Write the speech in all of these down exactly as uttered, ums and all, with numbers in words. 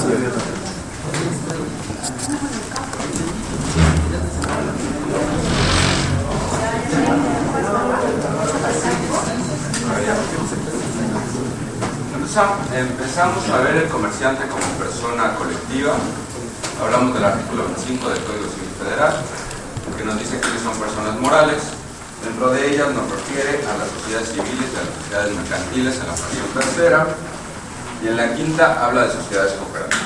Empezamos a ver el comerciante como persona colectiva. Hablamos del artículo veinticinco del Código Civil Federal, que nos dice que son personas morales. Dentro de ellas nos refiere a las sociedades civiles y a las sociedades mercantiles en la fracción tercera, y en la quinta habla de sociedades cooperativas.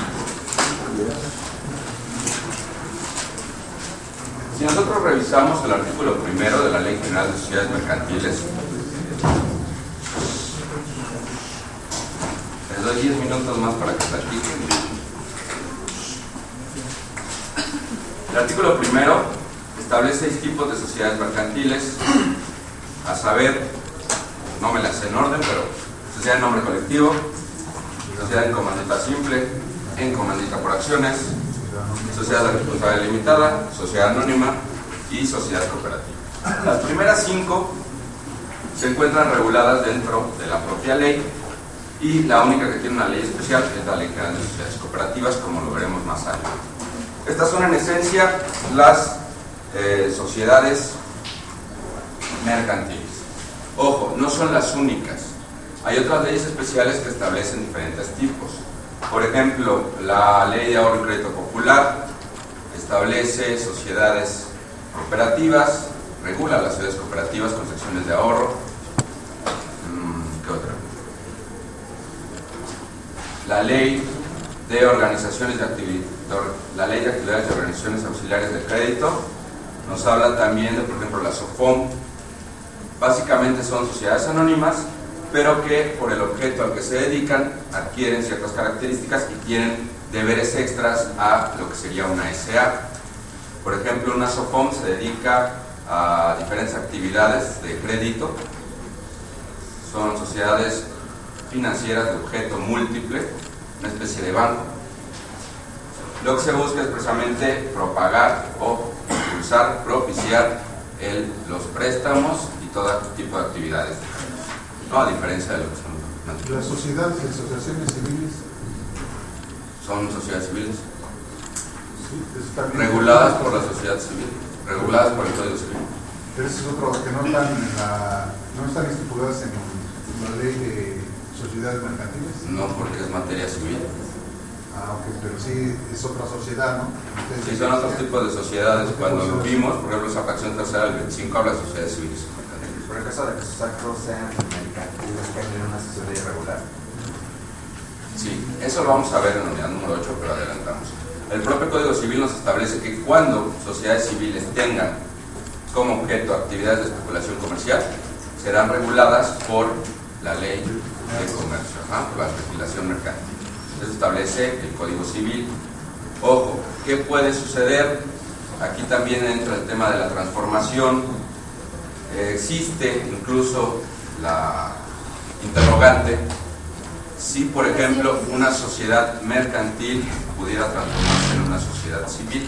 Si nosotros revisamos el artículo primero de la Ley General de Sociedades Mercantiles, les doy diez minutos más para que platiquen. El artículo primero establece seis tipos de sociedades mercantiles, a saber, no me las sé en orden, pero sociedad en nombre colectivo, sociedad en comandita simple, en comandita por acciones, sociedad de responsabilidad limitada, sociedad anónima y sociedad cooperativa. Las primeras cinco se encuentran reguladas dentro de la propia ley, y la única que tiene una ley especial es la Ley General de Sociedades Cooperativas, como lo veremos más adelante. Estas son en esencia las eh, sociedades mercantiles. Ojo, no son las únicas. Hay otras leyes especiales que establecen diferentes tipos. Por ejemplo, la Ley de Ahorro y Crédito Popular establece sociedades cooperativas, regula las sociedades cooperativas con secciones de ahorro. ¿Qué otra? La Ley de Organizaciones de Actividades, la Ley de Actividades de Organizaciones Auxiliares de Crédito nos habla también de, por ejemplo, la SOFOM. Básicamente son sociedades anónimas, pero que por el objeto al que se dedican adquieren ciertas características y tienen deberes extras a lo que sería una S A. Por ejemplo, una SOFOM se dedica a diferentes actividades de crédito. Son sociedades financieras de objeto múltiple, una especie de banco. Lo que se busca es precisamente propagar o impulsar, propiciar el, los préstamos y todo tipo de actividades, no, a diferencia de lo que son las sociedades y asociaciones civiles. Son sociedades civiles, sí, reguladas por la sociedad civil, reguladas por el Código Civil. Pero ese es otro, que no están, en la, no están estipuladas en la ley de sociedades mercantiles. No, porque es materia civil. Ah, ok, pero sí es otra sociedad, ¿no? Entonces, sí, son otros tipos de sociedades. Cuando lo vimos, por ejemplo, esa fracción tercera del veinticinco habla de sociedades civiles. Por el caso de que sus actos sean mercantiles, que hay una sociedad irregular. Sí, eso lo vamos a ver en la unidad número ocho, pero adelantamos. El propio Código Civil nos establece que cuando sociedades civiles tengan como objeto actividades de especulación comercial, serán reguladas por la ley de comercio, ¿ah? Por la legislación mercantil. Eso establece el Código Civil. Ojo, ¿qué puede suceder? Aquí también entra el tema de la transformación. Eh, existe incluso la interrogante si, por ejemplo, una sociedad mercantil pudiera transformarse en una sociedad civil.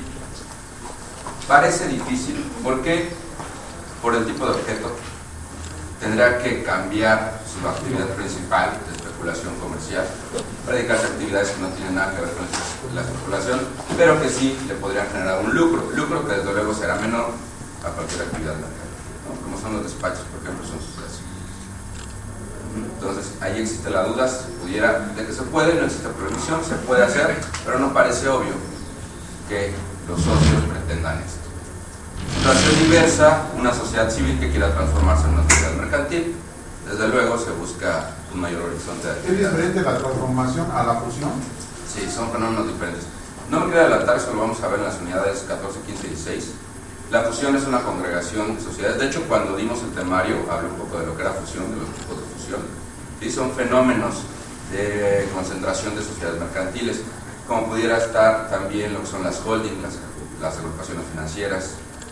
Parece difícil. ¿Por qué? Por el tipo de objeto. Tendrá que cambiar su actividad principal de especulación comercial para dedicarse a actividades que no tienen nada que ver con la especulación, pero que sí le podrían generar un lucro, lucro que desde luego será menor a cualquier actividad mercantil, ¿no? Como son los despachos, por ejemplo, son sociedades. Entonces, ahí existe la duda si pudiera, de que se puede, no existe prohibición, se puede hacer, pero no parece obvio que los socios pretendan esto. Situación diversa, una sociedad civil que quiera transformarse en una sociedad mercantil. Desde luego se busca un mayor horizonte de actividad. ¿Es diferente la transformación a la fusión? Sí, son fenómenos diferentes. No me quiero adelantar, eso lo vamos a ver en las unidades catorce, quince y dieciséis. La fusión es una congregación de sociedades. De hecho, cuando dimos el temario, hablé un poco de lo que era fusión, de los tipos de fusión. Sí, son fenómenos de concentración de sociedades mercantiles, como pudiera estar también lo que son las holdings, las, las agrupaciones financieras.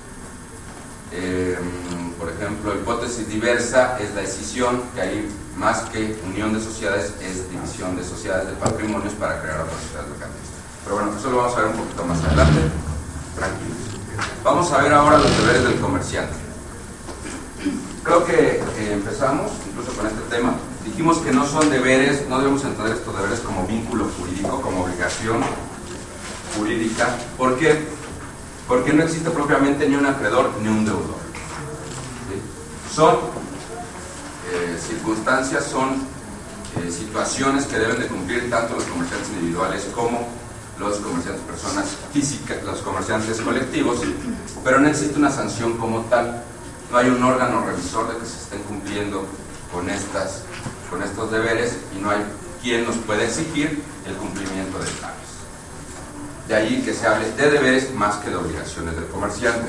Eh, por ejemplo, hipótesis diversa es la escisión, que hay más que unión de sociedades, es división de sociedades de patrimonios para crear otras sociedades mercantiles. Pero bueno, eso lo vamos a ver un poquito más adelante. Tranquilos. Vamos a ver ahora los deberes del comerciante. Creo que eh, empezamos incluso con este tema dijimos que no son deberes, no debemos entender estos deberes como vínculo jurídico, como obligación jurídica. ¿Por qué? Porque no existe propiamente ni un acreedor ni un deudor. ¿Sí? Son eh, circunstancias, son eh, situaciones que deben de cumplir tanto los comerciantes individuales como los comerciantes personas físicas, los comerciantes colectivos, pero no existe una sanción como tal. No hay un órgano revisor de que se estén cumpliendo con, estas, con estos deberes y no hay quien nos pueda exigir el cumplimiento de tales. De ahí que se hable de deberes más que de obligaciones del comerciante.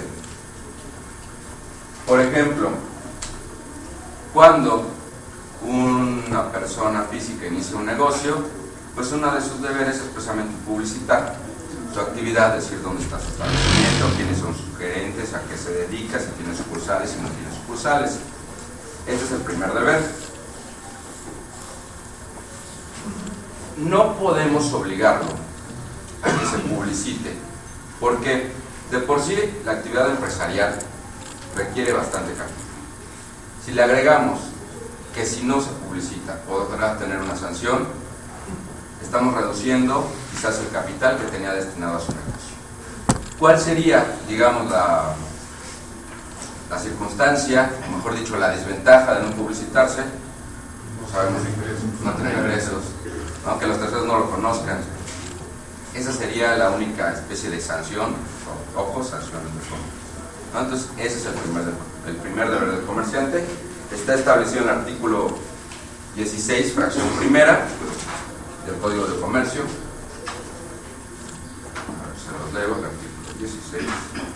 Por ejemplo, cuando una persona física inicia un negocio, pues uno de sus deberes es precisamente publicitar su actividad, decir dónde está su establecimiento, quiénes son sus gerentes, a qué se dedica, si tiene sucursales, si no tiene sucursales. Ese es el primer deber. No podemos obligarlo a que se publicite, porque de por sí la actividad empresarial requiere bastante capital. Si le agregamos que si no se publicita podrá tener una sanción, estamos reduciendo quizás el capital que tenía destinado a su negocio. ¿Cuál sería, digamos, la, la circunstancia, o mejor dicho, la desventaja de no publicitarse? No sabemos, no tener ingresos, aunque los terceros no lo conozcan. Esa sería la única especie de sanción, ojo, sanciones de fondo. ¿No? Entonces, ese es el primer, el primer deber del comerciante. Está establecido en el artículo dieciséis, fracción primera del Código de Comercio. A ver, se los leo, el artículo dieciséis.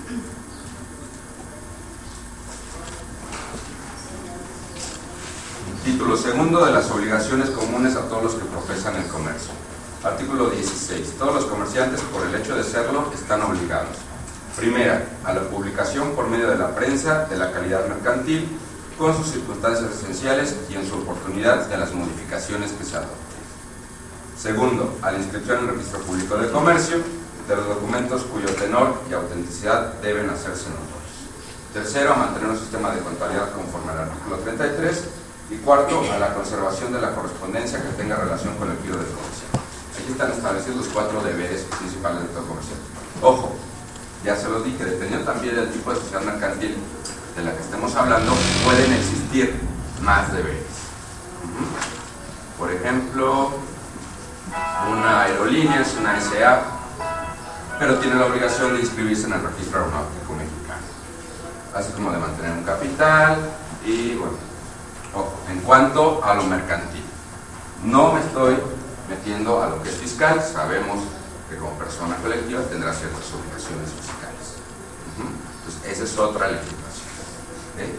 Título segundo de las obligaciones comunes a todos los que profesan el comercio. Artículo dieciséis. Todos los comerciantes, por el hecho de serlo, están obligados. Primera, a la publicación por medio de la prensa de la calidad mercantil, con sus circunstancias esenciales y en su oportunidad de las modificaciones que se adopten. Segundo, a la inscripción en el registro público de comercio de los documentos cuyo tenor y autenticidad deben hacerse notorios. Tercero, a mantener un sistema de contabilidad conforme al artículo treinta y tres. Y cuarto, a la conservación de la correspondencia que tenga relación con el giro del comerciante. Aquí están establecidos los cuatro deberes principales de todo comerciante. Ojo, ya se los dije, dependiendo también del tipo de sociedad mercantil de la que estemos hablando, pueden existir más deberes. Uh-huh. Por ejemplo, una aerolínea es una S A, pero tiene la obligación de inscribirse en el registro aeronáutico mexicano, así como de mantener un capital y bueno, ojo, en cuanto a lo mercantil, no me estoy metiendo a lo que es fiscal. Sabemos que como persona colectiva tendrá ciertas obligaciones fiscales. Uh-huh. Entonces, esa es otra legislación. ¿Okay?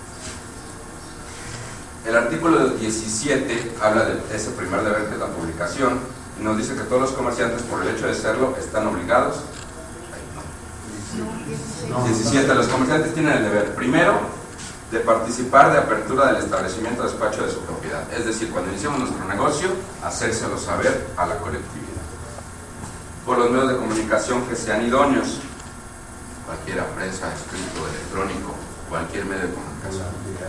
El artículo diecisiete habla de ese primer deber, que es la publicación, y nos dice que todos los comerciantes, por el hecho de serlo, están obligados. No. diecisiete. Los comerciantes tienen el deber, primero, de participar de apertura del establecimiento o despacho de su propiedad. Es decir, cuando iniciamos nuestro negocio, hacérselo saber a la colectividad. Por los medios de comunicación que sean idóneos, cualquiera, prensa, escrito, electrónico, cualquier medio de comunicación.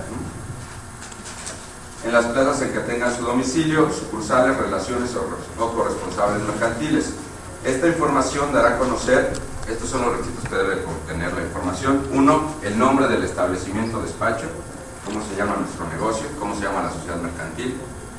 En las plazas en que tengan su domicilio, sucursales, relaciones o corresponsables mercantiles. Esta información dará a conocer, estos son los requisitos que debe contener la información. Uno, el nombre del establecimiento o despacho, cómo se llama nuestro negocio, cómo se llama la sociedad mercantil,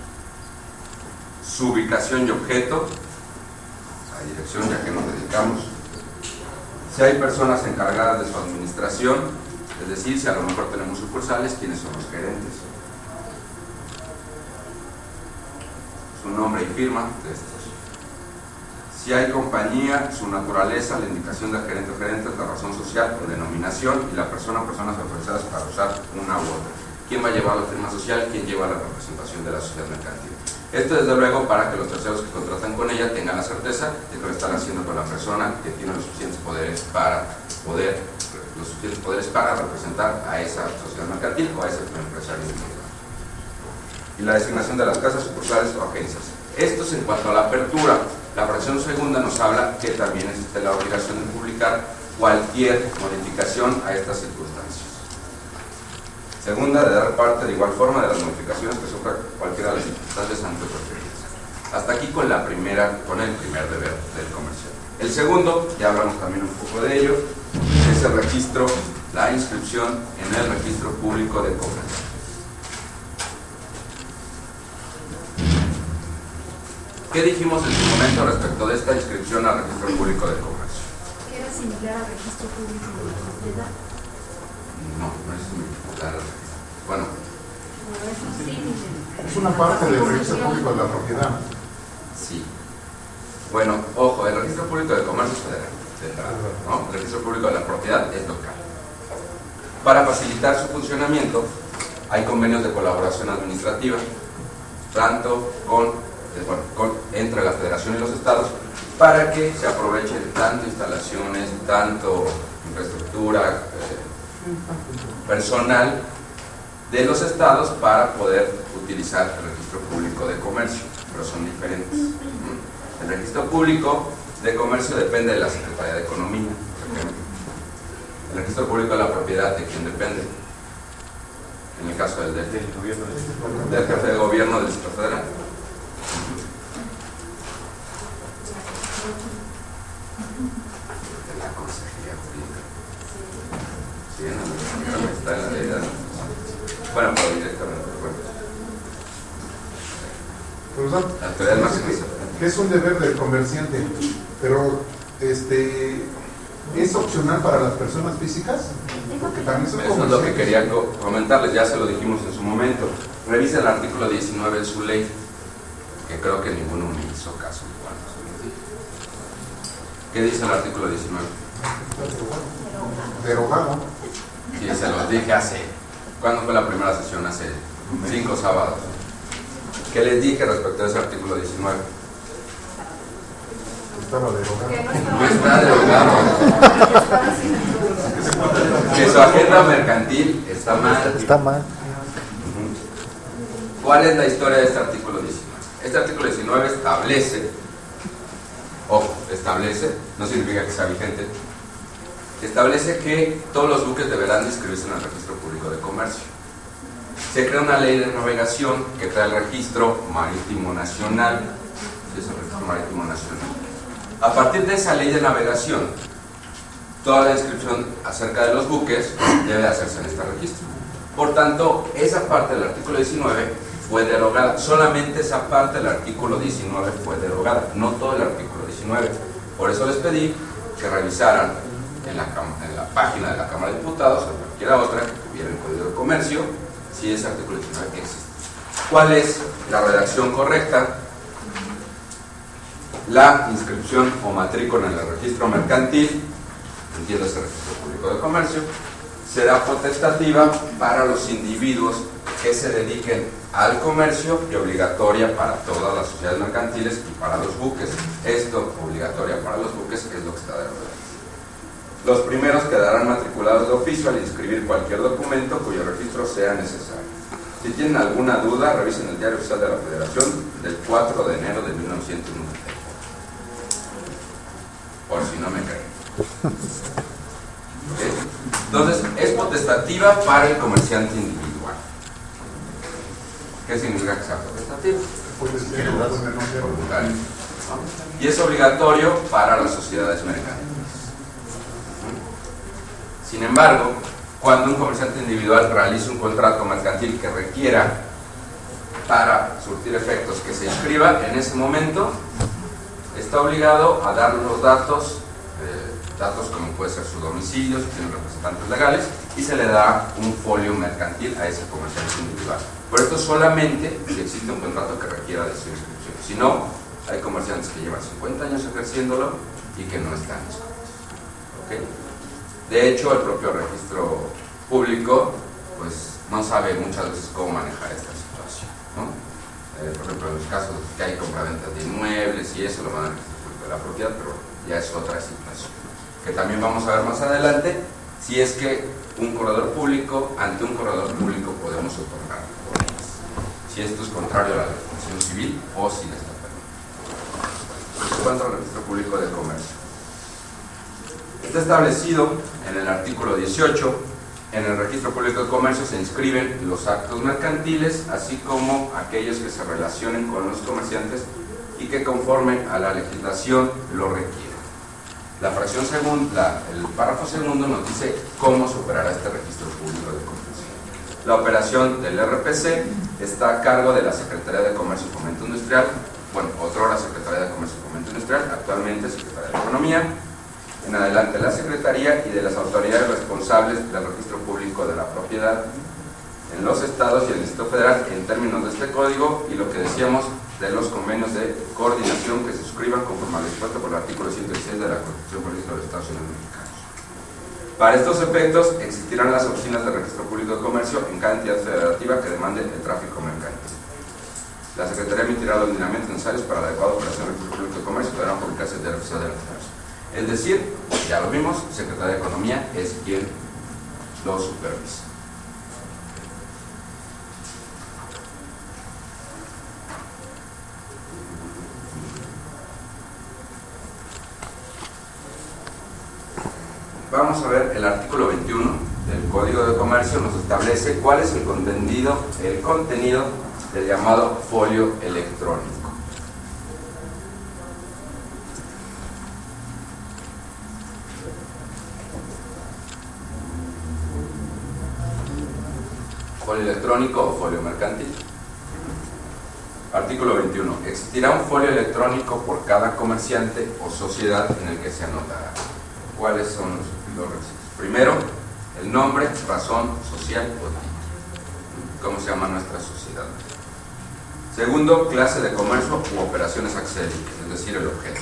su ubicación y objeto, la dirección ya que nos dedicamos, si hay personas encargadas de su administración, es decir, si a lo mejor tenemos sucursales, quiénes son los gerentes, su nombre y firma de estos. Si hay compañía, su naturaleza, la indicación del gerente o gerente, la razón social o denominación y la persona o personas autorizadas para usar una u otra. ¿Quién va a llevar la firma social? ¿Quién lleva la representación de la sociedad mercantil? Esto desde luego para que los terceros que contratan con ella tengan la certeza de que lo están haciendo con la persona que tiene los suficientes poderes para poder, los suficientes poderes para representar a esa sociedad mercantil o a ese empresario individual. Y la designación de las casas, sucursales o agencias. Esto es en cuanto a la apertura. La fracción segunda nos habla que también existe la obligación de publicar cualquier modificación a estas circunstancias. Segunda, de dar parte de igual forma de las modificaciones que sufra cualquiera de las circunstancias antes referidas. Hasta aquí con la primera, con el primer deber del comerciante. El segundo, ya hablamos también un poco de ello, es el registro, la inscripción en el registro público de comercio. ¿Qué dijimos en su momento respecto de esta inscripción al registro público de comercio? ¿Que era similar al registro público de la propiedad? No, no es similar. Bueno. Es una parte del registro público de la propiedad. Sí. Bueno, ojo, el registro público de comercio es federal, federal, ¿no? El registro público de la propiedad es local. Para facilitar su funcionamiento, hay convenios de colaboración administrativa, tanto con, eh, bueno, con, entre la Federación y los estados, para que se aprovechen tanto instalaciones, tanto infraestructura, eh, personal de los estados para poder utilizar el registro público de comercio, pero son diferentes. El registro público de comercio depende de la Secretaría de Economía, por ejemplo. El registro público de la propiedad, ¿de quién depende? En el caso del, del, del gobierno del jefe de gobierno del Distrito Federal. De la Consejería Jurídica. Sí, no, está en la ley de... Bueno, pero directamente, bueno. La autoridad máxima. Que es un deber del comerciante, pero este es opcional para las personas físicas, porque también son Eso es lo que quería comentarles, ya se lo dijimos en su momento. Revisa el artículo diecinueve de su ley, que creo que ninguno me hizo caso. ¿Qué dice el artículo diecinueve? Derogado. Sí, se los dije hace, ¿cuándo fue la primera sesión? Hace cinco sábados. ¿Qué les dije respecto a ese artículo diecinueve? Estaba derogado. No está derogado. Que su agenda mercantil está mal. Está mal. ¿Cuál es la historia de este artículo diecinueve? Este artículo diecinueve establece, ojo, establece, no significa que sea vigente, establece que todos los buques deberán inscribirse en el registro público de comercio. Se crea una ley de navegación que crea el registro marítimo nacional. ¿Sí es el registro marítimo nacional? A partir de esa ley de navegación, toda la inscripción acerca de los buques debe hacerse en este registro. Por tanto, esa parte del artículo diecinueve fue derogada. Solamente esa parte del artículo diecinueve fue derogada, no todo el artículo diecinueve. Por eso les pedí que revisaran en la, en la página de la Cámara de Diputados o cualquiera otra que tuviera el Código de Comercio si ese artículo diecinueve existe. ¿Cuál es la redacción correcta? La inscripción o matrícula en el registro mercantil, entiéndase registro público de comercio, será potestativa para los individuos que se dediquen al comercio y obligatoria para todas las sociedades mercantiles y para los buques. Esto, obligatoria para los buques, es lo que está de verdad. Los primeros quedarán matriculados de oficio al inscribir cualquier documento cuyo registro sea necesario. Si tienen alguna duda, revisen el Diario Oficial de la Federación del cuatro de enero de mil novecientos noventa y cuatro. Por si no me creen. ¿Okay? Entonces, es potestativa para el comerciante individual. ¿Qué significa que sea potestativa? Voluntario, ¿no? Y es obligatorio para las sociedades mercantiles. Sin embargo, cuando un comerciante individual realiza un contrato mercantil que requiera para surtir efectos que se inscriba, en ese momento está obligado a dar los datos, eh, datos como puede ser su domicilio, si tiene representantes legales, y se le da un folio mercantil a ese comerciante individual. Pero esto solamente si existe un contrato que requiera de su inscripción. Si no, hay comerciantes que llevan cincuenta años ejerciéndolo y que no están inscritos. ¿Okay? De hecho, el propio registro público pues no sabe muchas veces cómo manejar esta situación, ¿no? Eh, por ejemplo, en los casos que hay compraventas de inmuebles y eso lo van al registro público de la propiedad, pero ya es otra situación que también vamos a ver más adelante, si es que un corredor público, ante un corredor público podemos otorgar órdenes, si esto es contrario a la legislación civil o si le está permitido. En cuanto al registro público de comercio, está establecido en el artículo dieciocho En el Registro Público de Comercio se inscriben los actos mercantiles, así como aquellos que se relacionen con los comerciantes y que conforme a la legislación lo requieran. La fracción segunda, el párrafo segundo nos dice cómo se operará este Registro Público de Comercio. La operación del R P C está a cargo de la Secretaría de Comercio y Fomento Industrial, bueno, otrora Secretaría de Comercio y Fomento Industrial, actualmente Secretaría de Economía, en adelante la Secretaría y de las autoridades responsables del registro público de la propiedad en los estados y el Distrito Federal en términos de este código, y lo que decíamos de los convenios de coordinación que se suscriban conforme a lo dispuesto por el artículo ciento dieciséis de la Constitución Política de los Estados Unidos Mexicanos. Para estos efectos existirán las oficinas de registro público de comercio en cada entidad federativa que demande el tráfico mercantil. La Secretaría emitirá los lineamientos necesarios para la adecuada operación del registro público de comercio y deberán publicarse en el oficial de la Federación. Es decir, ya lo vimos, Secretaría de Economía es quien lo supervisa. Vamos a ver el artículo veintiuno del Código de Comercio. Nos establece cuál es el contenido, el contenido del llamado folio electrónico. Folio electrónico o folio mercantil. Artículo veintiuno. Existirá un folio electrónico por cada comerciante o sociedad en el que se anotará. ¿Cuáles son los, los requisitos? Primero, el nombre, razón social o título. ¿Cómo se llama nuestra sociedad? Segundo, clase de comercio u operaciones accélicas, es decir, el objeto.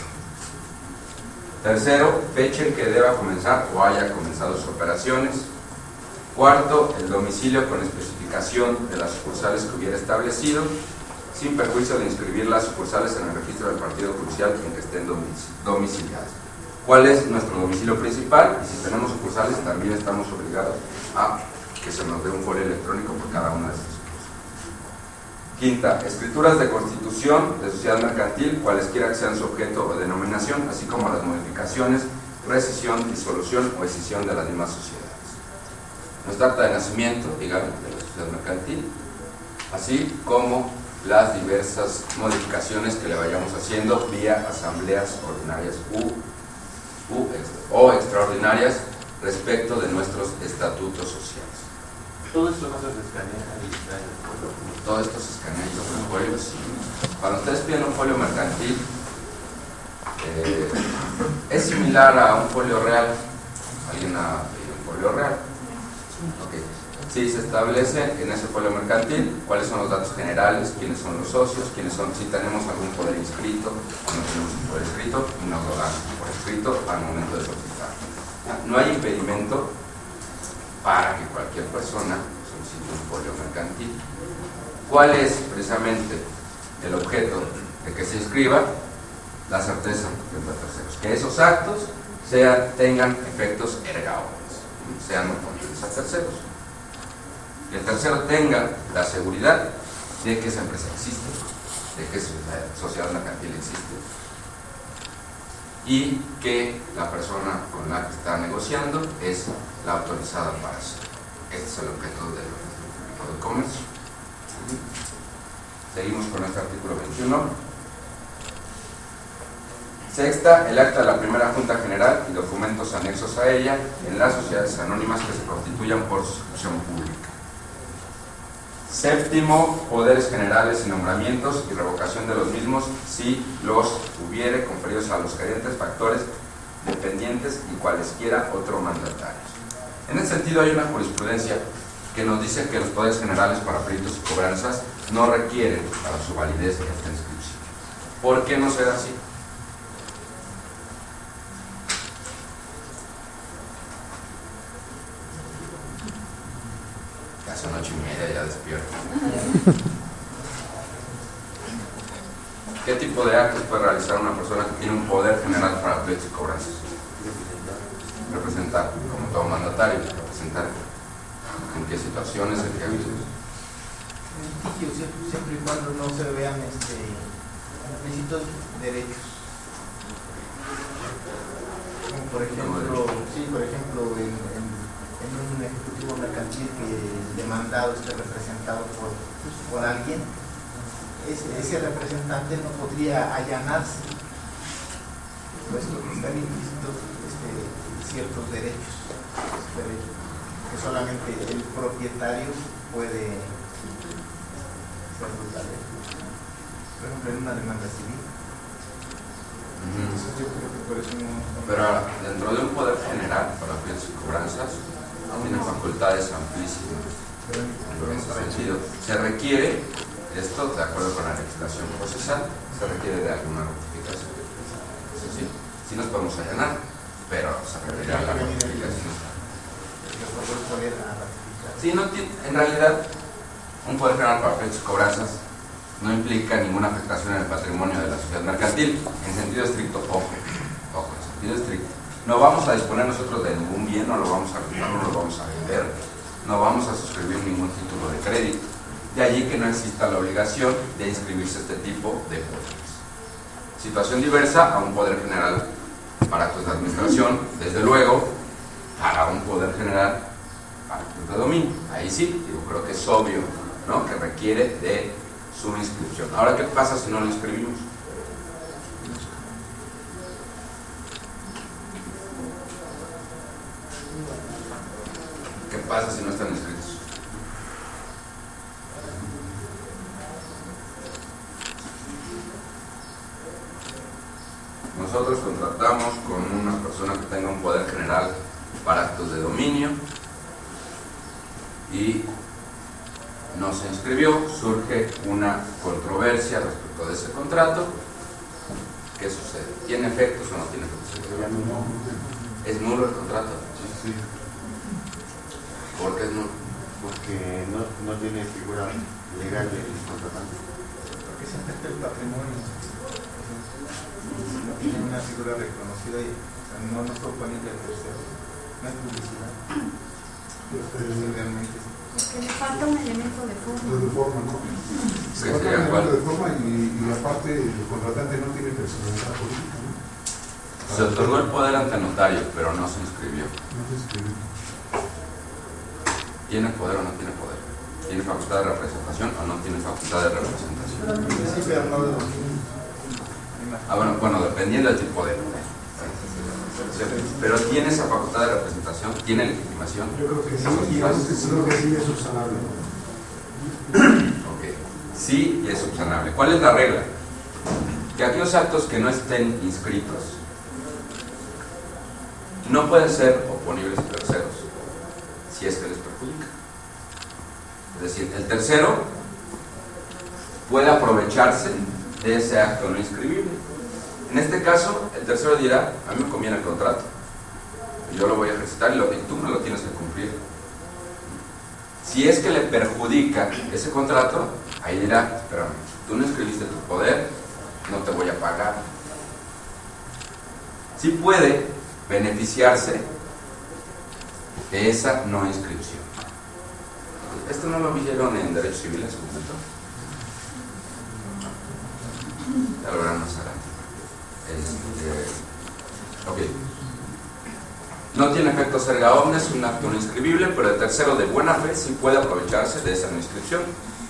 Tercero, fecha en que deba comenzar o haya comenzado sus operaciones. Cuarto, el domicilio con especificación de las sucursales que hubiera establecido, sin perjuicio de inscribir las sucursales en el registro del partido judicial en que estén domiciliadas. ¿Cuál es nuestro domicilio principal? Y si tenemos sucursales, también estamos obligados a que se nos dé un folio electrónico por cada una de estas sucursales. Quinta, escrituras de constitución de sociedad mercantil, cualesquiera que sean su objeto o denominación, así como las modificaciones, rescisión, disolución o escisión de las mismas sociedades. Nuestra acta de nacimiento, digamos, de la sociedad mercantil, así como las diversas modificaciones que le vayamos haciendo vía asambleas ordinarias u U, o extraordinarias respecto de nuestros estatutos sociales. ¿Todo esto no se escanea y está en el folio? Todo esto se escanea y está en el folio, sí. Cuando ustedes piden un folio mercantil, eh, es similar a un folio real. ¿Alguien ha pedido un folio real? Okay. Sí, se establece en ese folio mercantil cuáles son los datos generales, quiénes son los socios, quiénes son, si tenemos algún poder inscrito o no tenemos un poder inscrito, y nos lo dan por escrito al momento de solicitar. No hay impedimento para que cualquier persona solicite un folio mercantil. ¿Cuál es precisamente el objeto de que se inscriba? La certeza de los terceros. Que esos actos sean, tengan efectos erga omnes, sean oponibles a terceros. Que el tercero tenga la seguridad de que esa empresa existe, de que esa sociedad mercantil existe, y que la persona con la que está negociando es la autorizada para eso. Este es el objeto del registro público de comercio. Seguimos con este artículo veintiuno. Sexta, el acta de la primera Junta General y documentos anexos a ella en las sociedades anónimas que se constituyan por suscripción pública. Séptimo, poderes generales y nombramientos y revocación de los mismos si los hubiere conferidos a los gerentes, factores, dependientes y cualesquiera otros mandatarios. En ese sentido hay una jurisprudencia que nos dice que los poderes generales para pleitos y cobranzas no requieren para su validez esta inscripción. ¿Por qué no será así? Casi ocho y media ya despierto. ¿Qué tipo de actos puede realizar una persona que tiene un poder general para pleitos y cobranzas? Representar, como todo mandatario, representar en qué situaciones, en qué avisos. Siempre y cuando no se vean este, requisitos derechos. Como por ejemplo, sí, por ejemplo, en, en en un ejecutivo mercantil que el demandado esté representado por, por alguien, ese, ese representante no podría allanarse, puesto que están implícitos este, ciertos derechos, derechos que solamente el propietario puede ser culpable. Por ejemplo, en una demanda civil. Entonces, yo creo que por eso no... Pero ahora, dentro de un poder general para bienes y cobranzas, tiene facultades amplísimas. En ese sentido, se requiere, esto de acuerdo con la legislación procesal, se requiere de alguna notificación. Eso sí, sí nos podemos allanar, pero se requiere a la notificación. Sí, no tiene, en realidad, un poder general para bienes y cobranzas no implica ninguna afectación en el patrimonio de la sociedad mercantil, en sentido estricto, ojo, ojo, en sentido estricto. No vamos a disponer nosotros de ningún bien, no lo vamos a rentar, no lo vamos a vender, no vamos a suscribir ningún título de crédito. De allí que no exista la obligación de inscribirse este tipo de poderes. Situación diversa a un poder general para actos de administración, desde luego, para un poder general para actos de dominio. Ahí sí, yo creo que es obvio, ¿no?, que requiere de su inscripción. Ahora, ¿qué pasa si no lo inscribimos? ¿Qué pasa si no están inscritos? Nosotros contratamos con una persona que tenga un poder general para actos de dominio y no se inscribió, surge una controversia respecto de ese contrato. ¿Qué sucede? ¿Tiene efectos o no tiene efectos? ¿Es nulo el contrato? Sí. ¿Por qué es nulo? Porque no, no tiene figura legal del contratante. Porque se afecta el patrimonio. No tiene una figura reconocida y o sea, no nos propone de tercero. No es publicidad. Entonces, realmente sí. Que le falta un elemento de forma. De forma, ¿no? Sí, Le falta sí, un igual. elemento de forma y, y aparte el contratante no tiene personalidad política, ¿no? Se otorgó el poder ante notario, pero no se inscribió. No se inscribió. ¿Tiene poder o no tiene poder? ¿Tiene facultad de representación o no tiene facultad de representación? Sí, pero no de dominio. Ah, bueno, bueno, dependiendo del tipo de... Pero ¿tiene esa facultad de representación? ¿Tiene legitimación? Yo creo que sí, digamos que sí, creo que sí es subsanable. Ok, sí y es subsanable. ¿Cuál es la regla? Que aquellos actos que no estén inscritos no pueden ser oponibles a terceros si es que les perjudica. Es decir, el tercero puede aprovecharse de ese acto no inscribible. En este caso, el tercero dirá, a mí me conviene el contrato, yo lo voy a ejercitar y, lo, y tú me lo tienes que cumplir. Si es que le perjudica ese contrato, ahí dirá, espérame, tú no inscribiste tu poder, no te voy a pagar. Sí puede beneficiarse de esa no inscripción. ¿Esto no lo vieron en Derecho Civil en su momento? Ya lo verán más adelante. Este, ok. No tiene efecto erga omnes, es un acto no inscribible, pero el tercero de buena fe sí puede aprovecharse de esa no inscripción.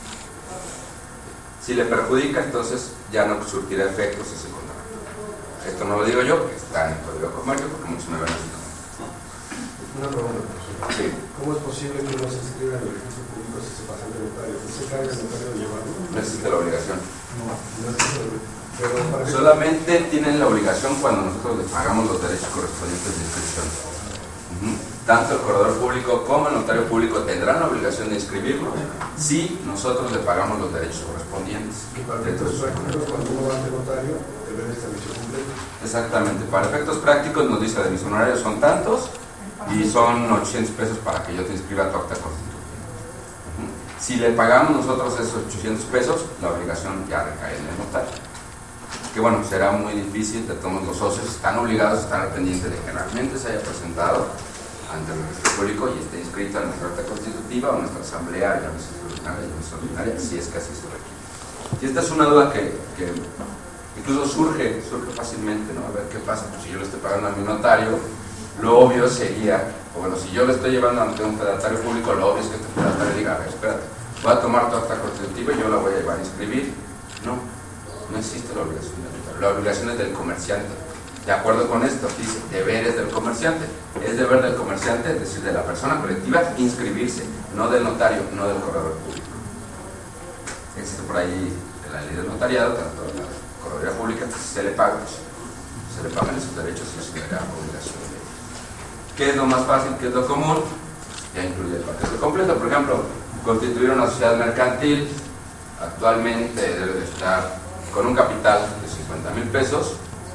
Si le perjudica, entonces ya no surtirá efectos ese contrato. Esto no lo digo yo, porque está en el Código de Comercio, porque muchos me ven así. Una pregunta, profesor. Sí. ¿Cómo es posible que no se inscriba en el registro público si se pasa de notario? ¿Se carga el notario de llevarlo? No existe la obligación. No, no es eso. Pero para que... Solamente tienen la obligación cuando nosotros les pagamos los derechos correspondientes de inscripción. Uh-huh. Tanto el corredor público como el notario público tendrán la obligación de inscribirlo si nosotros le pagamos los derechos correspondientes. Y para efectos prácticos, cuando uno va ante notario, debe de servicio completo. Exactamente. Para efectos prácticos nos dice, de mis honorarios son tantos y son ochocientos pesos para que yo te inscriba a tu acta constitutiva. Uh-huh. Si le pagamos nosotros esos ochocientos pesos, la obligación ya recae en el notario. Que bueno, será muy difícil, de todos los socios están obligados a estar al pendiente de que realmente se haya presentado ante el registro público y esté inscrito en nuestra acta constitutiva o en nuestra asamblea, ya sea extraordinaria, ya sea ordinaria, si es que así se requiere. Y esta es una duda que, que incluso surge, surge fácilmente, ¿no? A ver qué pasa, pues si yo le estoy pagando a mi notario, lo obvio sería, o bueno, si yo le estoy llevando ante un fedatario público, lo obvio es que este fedatario diga, a ver, espérate, voy a tomar tu acta constitutiva y yo la voy a llevar a inscribir. No, no existe la obligación del notario, la obligación es del comerciante. De acuerdo con esto, dice, deberes del comerciante. Es deber del comerciante, es decir, de la persona colectiva, inscribirse, no del notario, no del corredor público. Existe por ahí en la ley del notariado, tanto en la correduría pública, que se le paga, se le pagan esos derechos y eso sería obligación. ¿Qué es lo más fácil? ¿Qué es lo común? Ya incluye el paquete completo. Por ejemplo, constituir una sociedad mercantil actualmente debe de estar con un capital de cincuenta mil pesos,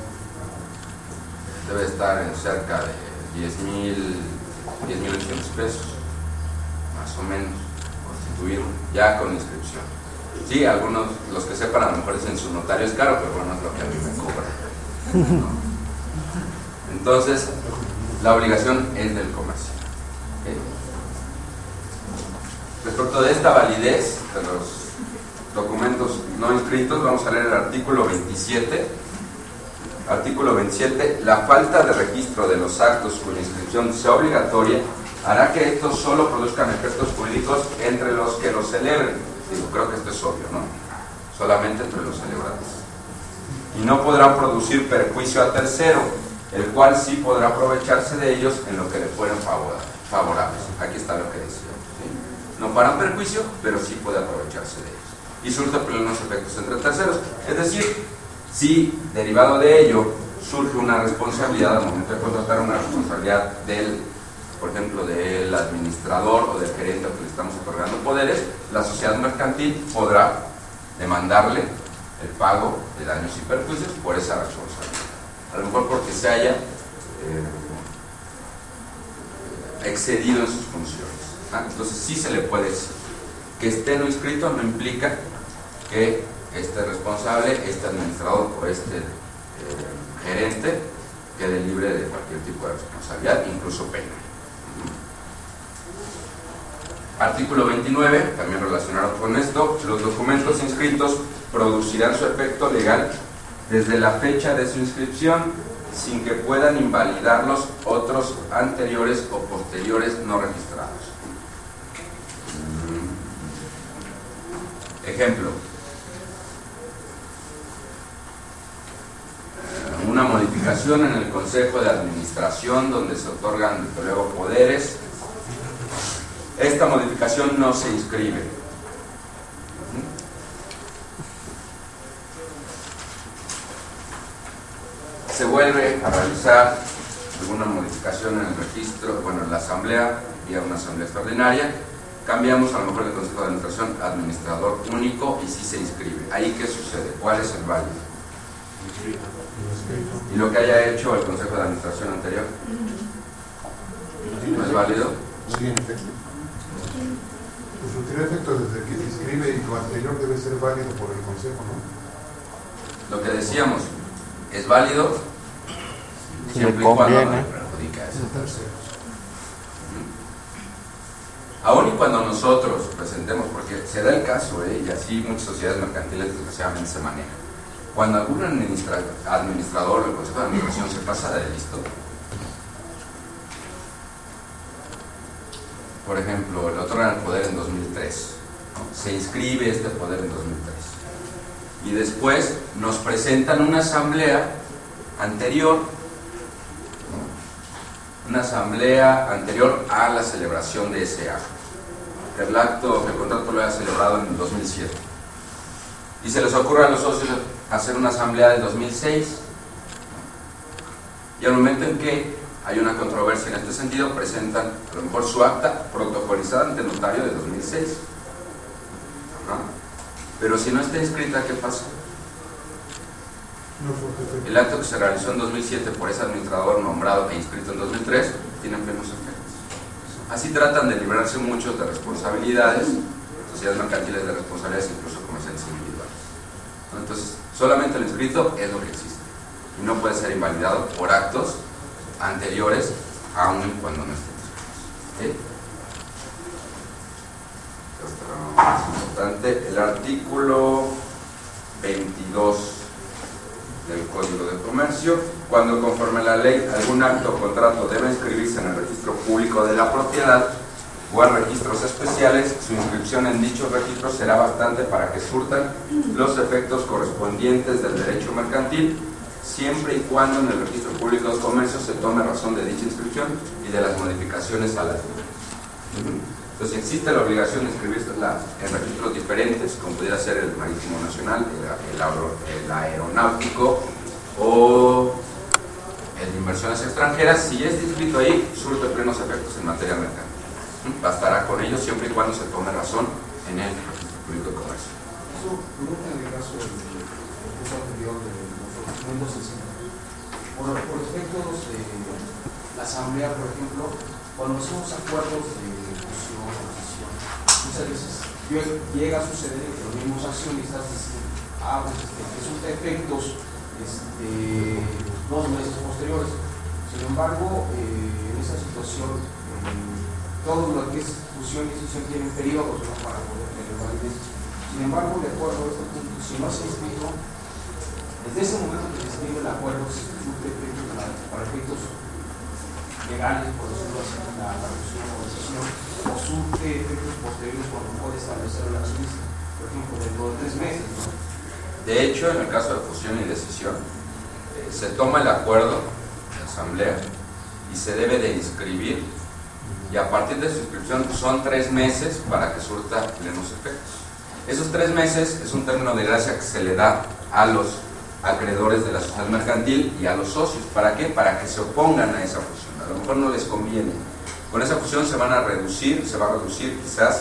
debe estar en cerca de diez mil ochocientos pesos, más o menos, constituir ya con inscripción. Sí, algunos, los que sepan, a lo mejor dicen su notario es caro, pero bueno, es lo que a mí me cobra, ¿no? Entonces, la obligación es del comercio. ¿Okay? Respecto de esta validez de los documentos no inscritos, vamos a leer el artículo veintisiete. Artículo veintisiete. La falta de registro de los actos cuya inscripción sea obligatoria hará que estos solo produzcan efectos jurídicos entre los que los celebren. Digo, creo que esto es obvio, ¿no? Solamente entre los celebrantes. Y no podrán producir perjuicio a tercero, el cual sí podrá aprovecharse de ellos en lo que le fueran favorables. Aquí está lo que decía, ¿sí? No para perjuicio, pero sí puede aprovecharse de ellos. Y surte plenos efectos entre terceros. Es decir, si derivado de ello surge una responsabilidad al momento de contratar, una responsabilidad del, por ejemplo, del administrador o del gerente al que le estamos otorgando poderes, la sociedad mercantil podrá demandarle el pago de daños y perjuicios por esa responsabilidad. A lo mejor porque se haya eh, excedido en sus funciones. ¿Ah? Entonces sí se le puede decir. Que esté no inscrito no implica que este responsable, este administrador o este eh, gerente quede libre de cualquier tipo de responsabilidad, incluso pena. Artículo veintinueve, también relacionado con esto, los documentos inscritos producirán su efecto legal desde la fecha de su inscripción, sin que puedan invalidarlos otros anteriores o posteriores no registrados. Ejemplo, una modificación en el Consejo de Administración donde se otorgan luego poderes. Esta modificación no se inscribe. Se vuelve a realizar alguna modificación en el registro, bueno, en la asamblea, vía una asamblea extraordinaria. Cambiamos a lo mejor el Consejo de Administración administrador único y sí se inscribe. ¿Ahí qué sucede? ¿Cuál es el válido? ¿Y lo que haya hecho el Consejo de Administración anterior? ¿No es válido? Sí, en efecto. Pues tiene efecto desde que se inscribe y lo anterior debe ser válido por el Consejo, ¿no? Lo que decíamos, es válido siempre y cuando no le perjudica a esos terceros. Aún y cuando nosotros presentemos, porque se da el caso, ¿eh? Y así muchas sociedades mercantiles desgraciadamente se manejan. Cuando algún administra administrador o el Consejo de Administración se pasa de listo, por ejemplo, le otorgan el poder en dos mil tres, ¿no? Se inscribe este poder en dos mil tres y después nos presentan una asamblea anterior, ¿no? Una asamblea anterior a la celebración de ese acto. El acto, el contrato lo había celebrado en el dos mil siete y se les ocurre a los socios hacer una asamblea del dos mil seis, y al momento en que hay una controversia en este sentido, presentan a lo mejor su acta protocolizada ante el notario de dos mil seis. ¿No? Pero si no está inscrita, ¿qué pasa? El acto que se realizó en dos mil siete por ese administrador nombrado e inscrito en dos mil tres tiene plenos efectos. Así tratan de librarse muchos de responsabilidades, sociedades mercantiles de responsabilidades, incluso comerciales individuales. ¿No? Entonces, solamente el inscrito es lo que existe y no puede ser invalidado por actos anteriores, aun cuando no estén inscritos. ¿Sí? Esto es importante. El artículo veintidós del Código de Comercio cuando conforme a la ley algún acto o contrato debe inscribirse en el registro público de la propiedad o a registros especiales, su inscripción en dichos registros será bastante para que surtan los efectos correspondientes del derecho mercantil, siempre y cuando en el registro público de comercio se tome razón de dicha inscripción y de las modificaciones a la ley. Entonces existe la obligación de inscribirse en registros diferentes, como pudiera ser el marítimo nacional, el, el, el aeronáutico o el de inversiones extranjeras. Si ya está inscrito ahí, surte plenos efectos en materia mercantil. Bastará con ello siempre y cuando se tome razón en el registro público de comercio. Eso pregunta en el caso del curso anterior de los documentos esenciales. Por, por efectos de la asamblea, por ejemplo, cuando hacemos acuerdos de fusión o decisión, muchas veces llega a suceder que los mismos accionistas dicen, ah, pues este, resulta efectos este, dos meses posteriores. Sin embargo, eh, en esa situación, eh, todo lo que es fusión y decisión tienen periodos, ¿no?, para poder tener validez. Sin embargo, de acuerdo a este punto, si no se ha inscrito, desde ese momento que se inscribe el acuerdo, se surte efectos para, para efectos legales, por decirlo así, la, la fusión o decisión, o surte efectos posteriores cuando puede establecer la accionista, por ejemplo, dentro de tres meses, ¿no? De hecho, en el caso de fusión y decisión, eh, se toma el acuerdo de asamblea y se debe de inscribir, y a partir de su inscripción son tres meses para que surta plenos efectos. Esos tres meses es un término de gracia que se le da a los acreedores de la sociedad mercantil y a los socios. ¿Para qué? Para que se opongan a esa fusión. A lo mejor no les conviene. Con esa fusión se van a reducir, se va a reducir quizás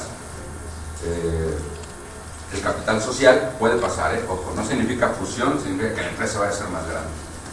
eh, el capital social. Puede pasar, ¿eh? Ojo, no significa fusión, significa que la empresa vaya a ser más grande.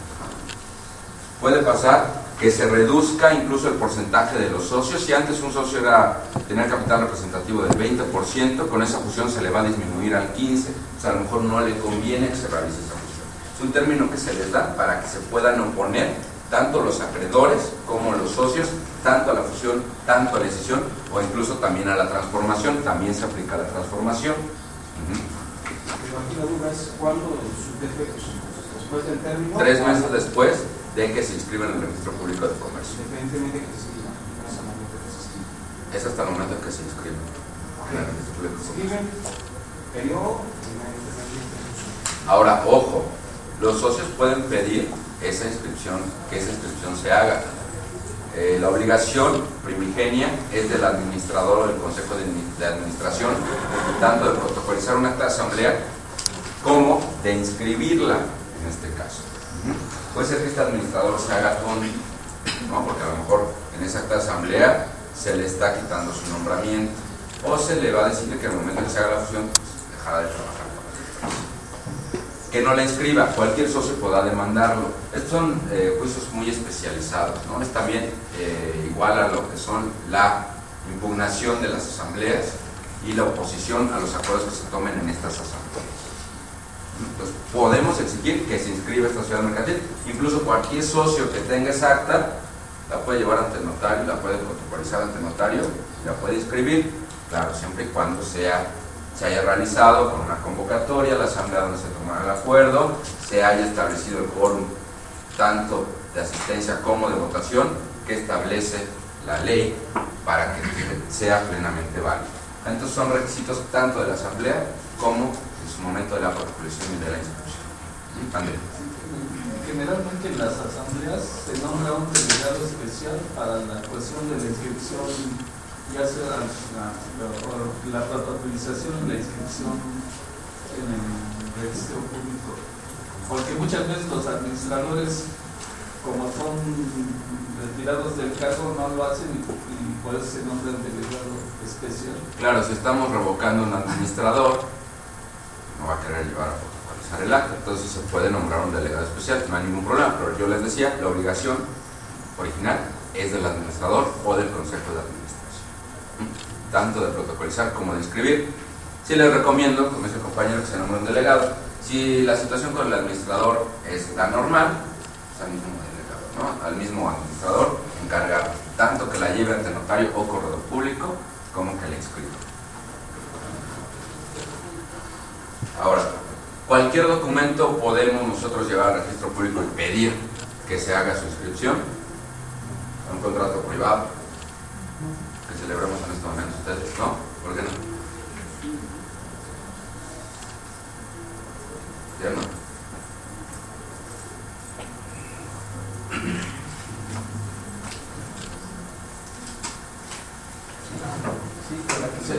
Puede pasar que se reduzca incluso el porcentaje de los socios. Si antes un socio era tener capital representativo del veinte por ciento, con esa fusión se le va a disminuir al quince por ciento. O sea, a lo mejor no le conviene que se realice esa fusión. Es un término que se les da para que se puedan oponer tanto los acreedores como los socios, tanto a la fusión, tanto a la decisión, o incluso también a la transformación. También se aplica a la transformación. Uh-huh. Pero aquí la duda es cuándo sus defectos, después del término. Tres meses después de que se inscriban en el registro público de comercio. Independientemente de que se inscriban, no es el momento que se inscriban. Es hasta el momento en que se inscriben. Okay. En el registro público de comercio. Periodo, ahora, ojo, los socios pueden pedir esa inscripción, que esa inscripción se haga. Eh, la obligación primigenia es del administrador o del consejo de, de administración, tanto de protocolizar un acta de asamblea como de inscribirla en este caso. Puede ser que este administrador se haga tonto, ¿no? Porque a lo mejor en esa acta de asamblea se le está quitando su nombramiento, o se le va a decir que en el momento en que se haga la fusión, pues, dejará de trabajar con la administración. Que no la inscriba, cualquier socio podrá demandarlo. Estos son eh, juicios muy especializados, ¿no? Es también eh, igual a lo que son la impugnación de las asambleas y la oposición a los acuerdos que se tomen en estas asambleas. Entonces, podemos exigir que se inscriba esta sociedad mercantil. Incluso cualquier socio que tenga esa acta la puede llevar ante el notario, la puede protocolizar ante el notario, la puede inscribir, claro, siempre y cuando sea, se haya realizado con una convocatoria, la asamblea donde se tomará el acuerdo, se haya establecido el quórum tanto de asistencia como de votación que establece la ley para que sea plenamente válido. Entonces son requisitos tanto de la asamblea como en su momento de la protocolización y de la inscripción. Andrés. Generalmente en las asambleas se nombra un delegado especial para la cuestión de la inscripción, ya sea la, la, la protocolización y la inscripción en el registro público, porque muchas veces los administradores, como son retirados del cargo, no lo hacen y, y por eso se nombra un delegado especial. Claro, si estamos revocando un administrador, no va a querer llevar a protocolizar el acta, entonces se puede nombrar un delegado especial, no hay ningún problema, pero yo les decía, la obligación original es del administrador o del consejo de administración, tanto de protocolizar como de inscribir. Sí les recomiendo, como dice el compañero, que se nombre un delegado. Si la situación con el administrador está normal, pues al mismo delegado, ¿no? Al mismo administrador encargado, tanto que la lleve ante notario o corredor público, como que la inscriba. Ahora, cualquier documento podemos nosotros llevar al registro público y pedir que se haga su inscripción a un contrato privado que celebramos en este momento. ¿Ustedes no? ¿Por qué no? ¿Ya no? Sí.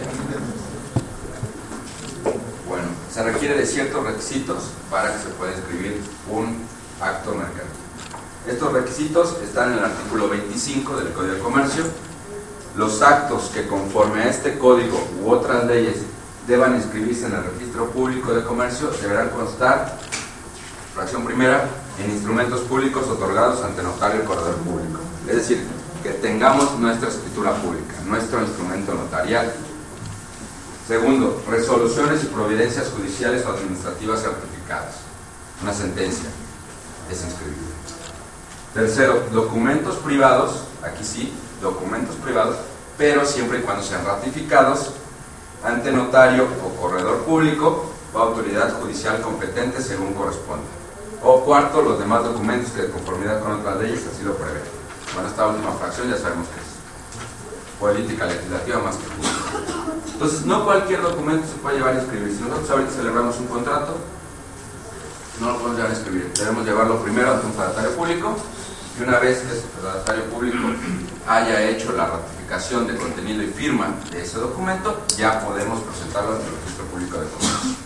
Bueno, se requiere de ciertos requisitos para que se pueda inscribir un acto mercantil. Estos requisitos están en el artículo veinticinco del Código de Comercio. Los actos que conforme a este código u otras leyes deban inscribirse en el Registro Público de Comercio deberán constar, fracción primera, en instrumentos públicos otorgados ante notario y corredor público. Es decir, que tengamos nuestra escritura pública, nuestro instrumento notarial. Segundo, resoluciones y providencias judiciales o administrativas certificadas. Una sentencia es inscribible. Tercero, documentos privados, aquí sí, documentos privados, pero siempre y cuando sean ratificados ante notario o corredor público o autoridad judicial competente según corresponda. O cuarto, los demás documentos que de conformidad con otras leyes así lo prevén. Bueno, esta última fracción ya sabemos que es política legislativa más que pública. Entonces, no cualquier documento se puede llevar a inscribir. Si nosotros ahorita celebramos un contrato, no lo podemos llevar a inscribir. Debemos llevarlo primero ante un fedatario público, y una vez que ese fedatario público haya hecho la ratificación de contenido y firma de ese documento, ya podemos presentarlo ante el Registro Público de Comercio.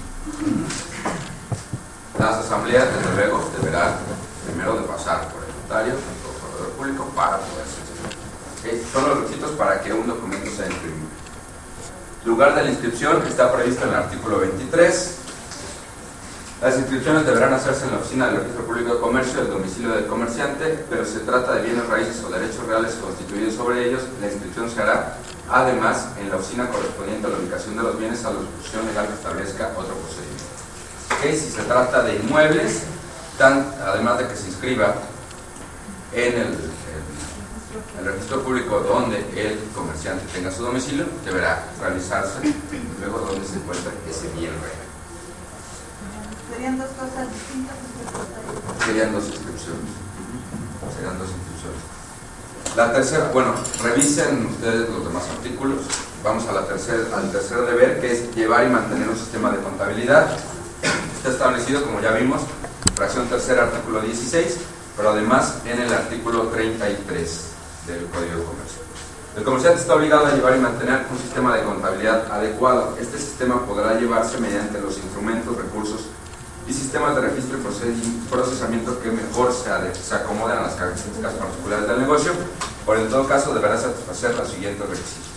Las asambleas, desde luego, deberán primero de pasar por el notario o el corredor público para poder ser. ¿Okay? Son los requisitos para que un documento sea inscribido. El lugar de la inscripción está previsto en el artículo veintitrés. Las inscripciones deberán hacerse en la oficina del Registro Público de Comercio del domicilio del comerciante, pero si se trata de bienes raíces o derechos reales constituidos sobre ellos, la inscripción se hará además en la oficina correspondiente a la ubicación de los bienes a la disposición legal que establezca otro procedimiento. ¿Okay? Si se trata de inmuebles, tan, además de que se inscriba en el, el, el registro público donde el comerciante tenga su domicilio, deberá realizarse luego donde se encuentra ese bien real. Serían dos cosas distintas. Serían dos inscripciones. Serían dos inscripciones. La tercera, bueno, revisen ustedes los demás artículos. Vamos a la tercera, al tercer deber, que es llevar y mantener un sistema de contabilidad. Está establecido, como ya vimos, fracción tercera, artículo dieciséis, pero además en el artículo treinta y tres del Código de Comercio. El comerciante está obligado a llevar y mantener un sistema de contabilidad adecuado. Este sistema podrá llevarse mediante los instrumentos, recursos y sistemas de registro y procesamiento que mejor se, se acomoden a las características particulares del negocio, pero en todo caso deberá satisfacer los siguientes requisitos.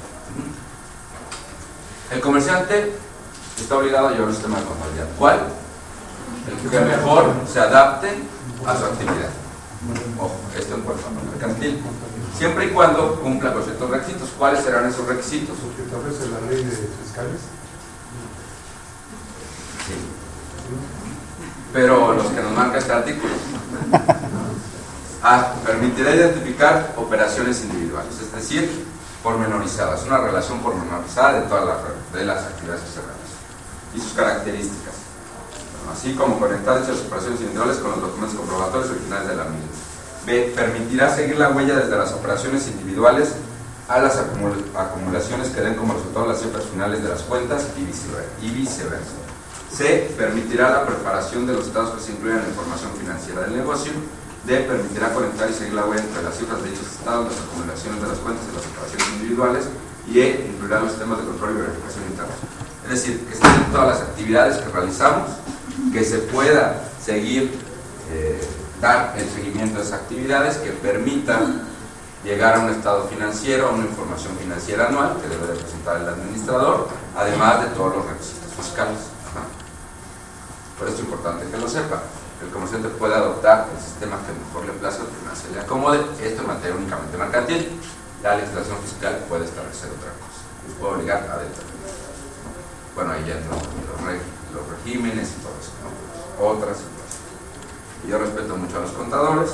El comerciante está obligado a llevar un sistema de contabilidad. ¿Cuál? El que mejor se adapte a su actividad. Ojo, esto en cuanto a lo mercantil. Siempre y cuando cumpla con ciertos requisitos. ¿Cuáles serán esos requisitos? ¿Que establece la ley de fiscales? Sí. Pero los que nos marca este artículo. A. Permitirá identificar operaciones individuales, es decir, pormenorizadas, una relación pormenorizada de todas las, de las actividades que se realizan y sus características, así como conectar dichas operaciones individuales con los documentos comprobatorios originales de la misma. B. Permitirá seguir la huella desde las operaciones individuales a las acumul acumulaciones que den como resultado las cifras finales de las cuentas y viceversa. Y viceversa. C. Permitirá la preparación de los estados que se incluyen en la información financiera del negocio. D. Permitirá conectar y seguir la huella entre las cifras de dichos estados, las acumulaciones de las cuentas y las operaciones individuales. Y E. Incluirá los sistemas de control y verificación internos. Es decir, que estén todas las actividades que realizamos, que se pueda seguir, eh, dar el seguimiento a esas actividades que permitan llegar a un estado financiero, a una información financiera anual que debe de presentar el administrador, además de todos los requisitos fiscales. Ajá. Por eso es importante que lo sepa. El comerciante puede adoptar el sistema que mejor le place o que más se le acomode. Esto en materia únicamente mercantil. La legislación fiscal puede establecer otra cosa. Les puede obligar a determinar. Bueno, ahí ya entran los, reg los regímenes y todo eso, ¿no? Otras situaciones. Y yo respeto mucho a los contadores.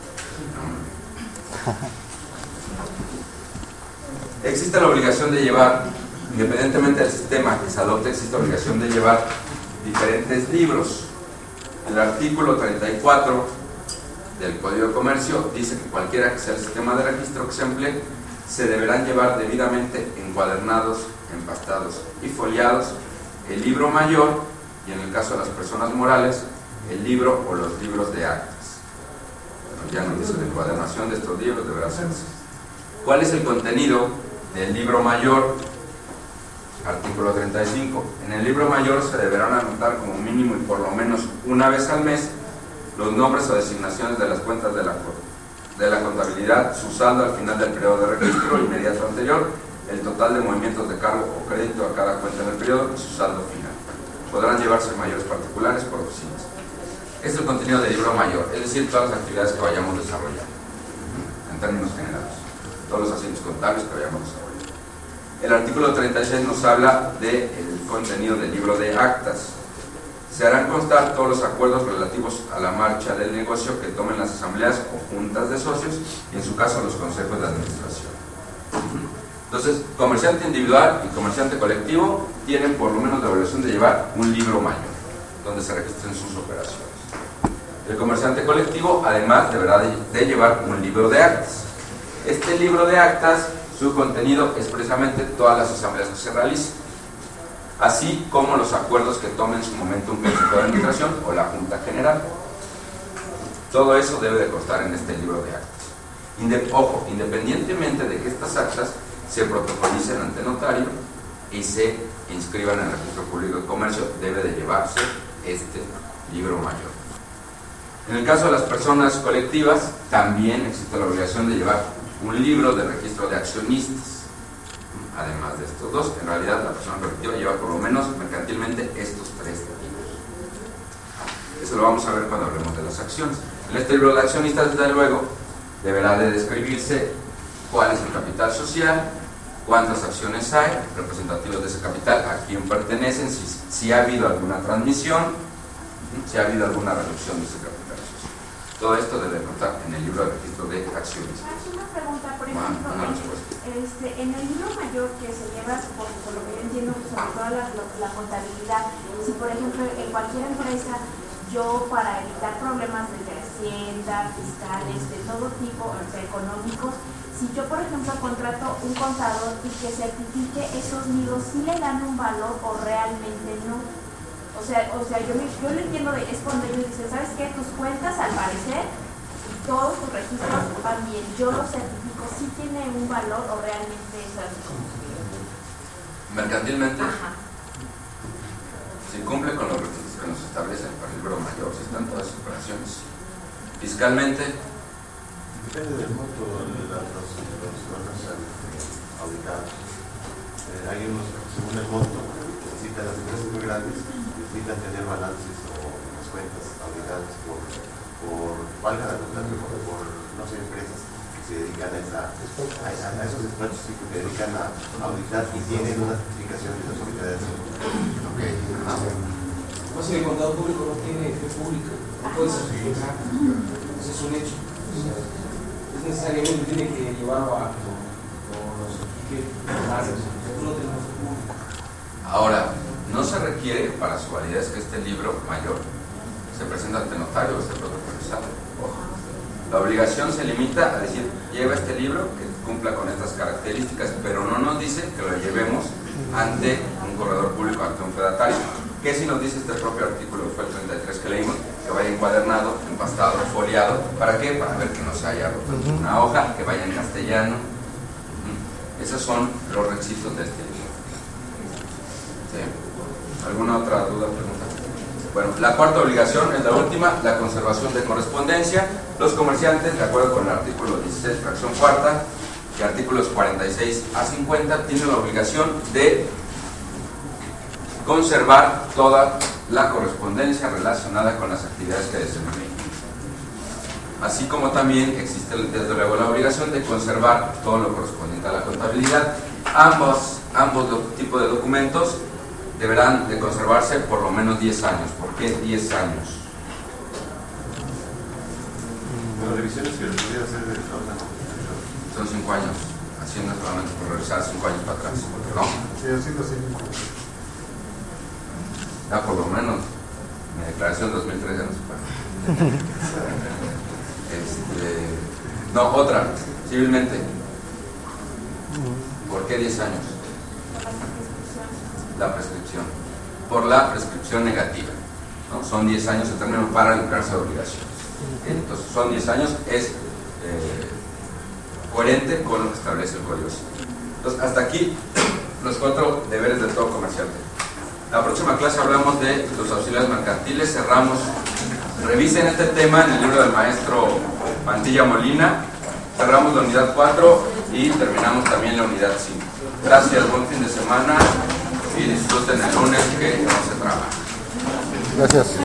Existe la obligación de llevar, independientemente del sistema que se adopte, existe la obligación de llevar diferentes libros. El artículo treinta y cuatro del Código de Comercio dice que cualquiera que sea el sistema de registro que se emplee, se deberán llevar debidamente encuadernados, empastados y foliados el libro mayor y, en el caso de las personas morales, el libro o los libros de actas. Bueno, ya nos dice la encuadernación de estos libros deberá hacerse. ¿Cuál es el contenido del libro mayor? Artículo treinta y cinco. En el libro mayor se deberán anotar como mínimo y por lo menos una vez al mes los nombres o designaciones de las cuentas de la, de la contabilidad, su saldo al final del periodo de registro inmediato anterior, el total de movimientos de cargo o crédito a cada cuenta en el periodo y su saldo final. Podrán llevarse mayores particulares por oficinas. Este es el contenido del libro mayor, es decir, todas las actividades que vayamos desarrollando, en términos generales, todos los asuntos contables que vayamos desarrollando. El artículo treinta y seis nos habla del contenido del libro de actas. Se harán constar todos los acuerdos relativos a la marcha del negocio que tomen las asambleas o juntas de socios y, en su caso, los consejos de administración. Entonces, comerciante individual y comerciante colectivo tienen por lo menos la obligación de llevar un libro mayor, donde se registren sus operaciones. El comerciante colectivo, además, deberá de, de llevar un libro de actas. Este libro de actas, su contenido es precisamente todas las asambleas que se realicen, así como los acuerdos que tome en su momento un consejo de administración o la junta general. Todo eso debe de constar en este libro de actas. Inde- ojo, independientemente de que estas actas se protocolicen ante notario y se inscriban en el registro público de comercio, debe de llevarse este libro mayor. En el caso de las personas colectivas, también existe la obligación de llevar un libro de registro de accionistas. Además de estos dos, en realidad la persona colectiva lleva por lo menos mercantilmente estos tres libros. Eso lo vamos a ver cuando hablemos de las acciones. En este libro de accionistas, desde luego, deberá de describirse cuál es el capital social, cuántas acciones hay, representativos de ese capital, a quién pertenecen, si, si ha habido alguna transmisión, si ha habido alguna reducción de ese capital social. Todo esto debe constar en el libro de registro de acciones. Una pregunta, por Bueno, ejemplo, una en, respuesta. este, en el libro mayor que se lleva, por, por lo que yo entiendo, sobre todo la, la contabilidad, si por ejemplo en cualquier empresa yo, para evitar problemas de Hacienda, fiscales, de todo tipo, o sea, económicos, si yo por ejemplo contrato un contador y que certifique esos libros, ¿sí le dan un valor o realmente no? O sea, o sea yo, yo lo entiendo, de, es cuando ellos dicen, ¿sabes qué? Tus cuentas al parecer y todos tus registros van bien, yo los certifico, ¿sí tiene un valor o realmente es así? Mercantilmente, Ajá. si cumple con los requisitos que nos establecen para el libro mayor, si están todas las operaciones. Fiscalmente, depende del monto de la- los, los órganos auditados. Eh, hay unos, según el monto, necesitan las empresas muy grandes, necesitan tener balances o las cuentas auditadas por, por valga la redundancia, por, por, no sé, empresas que se dedican a, esa, a, a esos despachos y que se dedican a auditar y tienen una certificación de las autoridades. okay. Pues si el contador público no tiene fe pública, no puede certificar, eso es un hecho. O sea, es necesariamente tiene que llevarlo a que lo certifique más. Nosotros no tenemos fe pública. Ahora, no se requiere para su validez que este libro mayor se presente ante notario o esté protocolizado. Ojo. La obligación se limita a decir, lleva este libro que cumpla con estas características, pero no nos dice que lo llevemos ante un corredor público, ante un fedatario. ¿Qué si nos dice este propio artículo, fue el treinta y tres que leímos, que vaya encuadernado, empastado, foliado? ¿Para qué? Para ver que no se haya roto una hoja, que vaya en castellano. Esos son los requisitos de este libro. ¿Sí? ¿Alguna otra duda o pregunta? Bueno, la cuarta obligación es la última, la conservación de correspondencia. Los comerciantes, de acuerdo con el artículo dieciséis, fracción cuarta, y artículos cuarenta y seis a cincuenta, tienen la obligación de conservar toda la correspondencia relacionada con las actividades que desempeñan. Así como también existe desde luego la obligación de conservar todo lo correspondiente a la contabilidad. Ambos, ambos tipos de documentos deberán de conservarse por lo menos diez años. ¿Por qué diez años? Las revisiones que les pudiera hacer del órgano. Son cinco años. Hacienda solamente por revisar cinco años para atrás, ¿no? Sí, haciendo así. Ya por lo menos mi declaración dos mil tres ya no se puede. Este, no, otra, civilmente. ¿Por qué diez años? La prescripción. Por la prescripción negativa, ¿no? Son diez años el término para librarse de obligaciones. Entonces, son diez años, es eh, coherente con lo que establece el Código Civil. Entonces, hasta aquí los cuatro deberes del todo comerciante. La próxima clase hablamos de los auxiliares mercantiles, cerramos, revisen este tema en el libro del maestro Mantilla Molina, cerramos la unidad cuatro y terminamos también la unidad cinco. Gracias, buen fin de semana y disfruten el lunes que no se trabaja. Gracias.